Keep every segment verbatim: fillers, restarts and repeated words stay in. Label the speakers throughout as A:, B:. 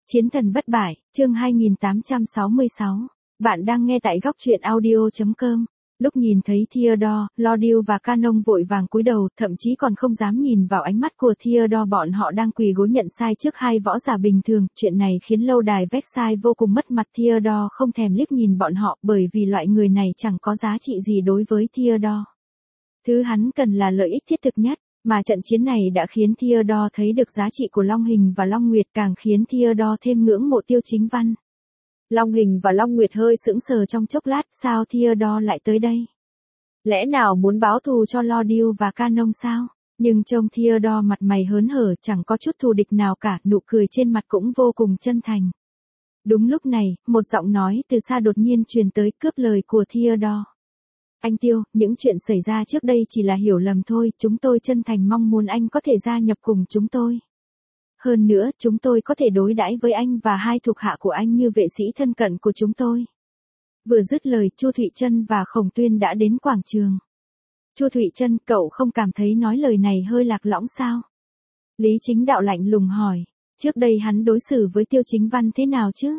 A: Chiến thần bất bại, chương hai nghìn tám trăm sáu mươi sáu. Bạn đang nghe tại góc truyện audio chấm com. Lúc nhìn thấy Theodore, Lordiu và Canon vội vàng cúi đầu, thậm chí còn không dám nhìn vào ánh mắt của Theodore, bọn họ đang quỳ gối nhận sai trước hai võ giả bình thường. Chuyện này khiến lâu đài Versailles vô cùng mất mặt. Theodore không thèm liếc nhìn bọn họ, bởi vì loại người này chẳng có giá trị gì đối với Theodore. Thứ hắn cần là lợi ích thiết thực nhất. Mà trận chiến này đã khiến Theodore thấy được giá trị của Long Hình và Long Nguyệt, càng khiến Theodore thêm ngưỡng mộ Tiêu Chính Văn. Long Hình và Long Nguyệt hơi sững sờ trong chốc lát, sao Theodore lại tới đây? Lẽ nào muốn báo thù cho Lordiu và Canon sao? Nhưng trông Theodore mặt mày hớn hở, chẳng có chút thù địch nào cả, nụ cười trên mặt cũng vô cùng chân thành. Đúng lúc này, một giọng nói từ xa đột nhiên truyền tới, cướp lời của Theodore. Anh Tiêu, những chuyện xảy ra trước đây chỉ là hiểu lầm thôi, chúng tôi chân thành mong muốn anh có thể gia nhập cùng chúng tôi. Hơn nữa, chúng tôi có thể đối đãi với anh và hai thuộc hạ của anh như vệ sĩ thân cận của chúng tôi. Vừa dứt lời, Chu Thụy Trân và Khổng Tuyên đã đến quảng trường. Chu Thụy Trân, cậu không cảm thấy nói lời này hơi lạc lõng sao? Lý Chính Đạo lạnh lùng hỏi, trước đây hắn đối xử với Tiêu Chính Văn thế nào chứ?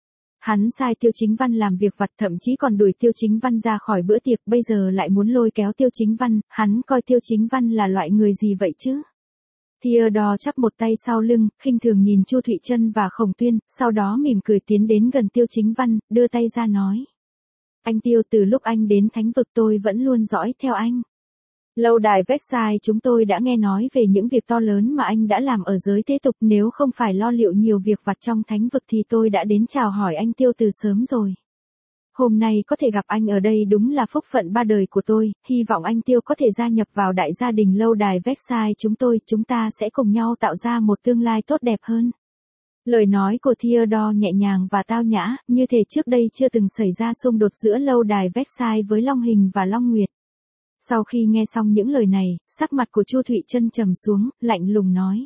A: Hắn sai Tiêu Chính Văn làm việc vặt, thậm chí còn đuổi Tiêu Chính Văn ra khỏi bữa tiệc, bây giờ lại muốn lôi kéo Tiêu Chính Văn, hắn coi Tiêu Chính Văn là loại người gì vậy chứ? Theodore chắp một tay sau lưng, khinh thường nhìn Chu Thụy Trân và Khổng Tuyên, sau đó mỉm cười tiến đến gần Tiêu Chính Văn, đưa tay ra nói. Anh Tiêu, từ lúc anh đến Thánh vực tôi vẫn luôn dõi theo anh. Lâu đài Versailles chúng tôi đã nghe nói về những việc to lớn mà anh đã làm ở giới thế tục, nếu không phải lo liệu nhiều việc vặt trong Thánh vực thì tôi đã đến chào hỏi anh Tiêu từ sớm rồi. Hôm nay có thể gặp anh ở đây đúng là phúc phận ba đời của tôi, hy vọng anh Tiêu có thể gia nhập vào đại gia đình lâu đài Versailles chúng tôi, chúng ta sẽ cùng nhau tạo ra một tương lai tốt đẹp hơn. Lời nói của Theodore nhẹ nhàng và tao nhã, như thể trước đây chưa từng xảy ra xung đột giữa lâu đài Versailles với Long Hình và Long Nguyệt. Sau khi nghe xong những lời này, sắc mặt của Chu Thụy Trân trầm xuống, lạnh lùng nói.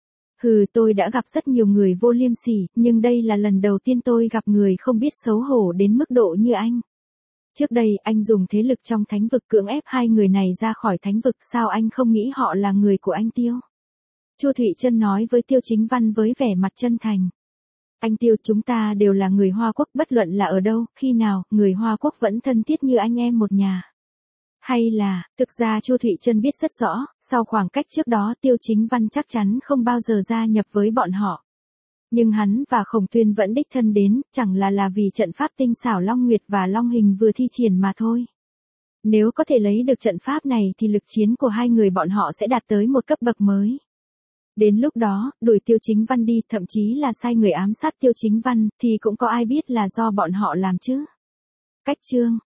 A: Hừ, tôi đã gặp rất nhiều người vô liêm sỉ, nhưng đây là lần đầu tiên tôi gặp người không biết xấu hổ đến mức độ như anh. Trước đây, anh dùng thế lực trong Thánh vực cưỡng ép hai người này ra khỏi Thánh vực, sao anh không nghĩ họ là người của anh Tiêu? Chu Thụy Trân nói với Tiêu Chính Văn với vẻ mặt chân thành. Anh Tiêu, chúng ta đều là người Hoa Quốc, bất luận là ở đâu, khi nào, người Hoa Quốc vẫn thân thiết như anh em một nhà. Hay là, thực ra Chu Thụy Trân biết rất rõ, sau khoảng cách trước đó Tiêu Chính Văn chắc chắn không bao giờ gia nhập với bọn họ. Nhưng hắn và Khổng Tuyên vẫn đích thân đến, chẳng là là vì trận pháp tinh xảo Long Nguyệt và Long Hình vừa thi triển mà thôi. Nếu có thể lấy được trận pháp này thì lực chiến của hai người bọn họ sẽ đạt tới một cấp bậc mới. Đến lúc đó, đuổi Tiêu Chính Văn đi, thậm chí là sai người ám sát Tiêu Chính Văn, thì cũng có ai biết là do bọn họ làm chứ. Cách chương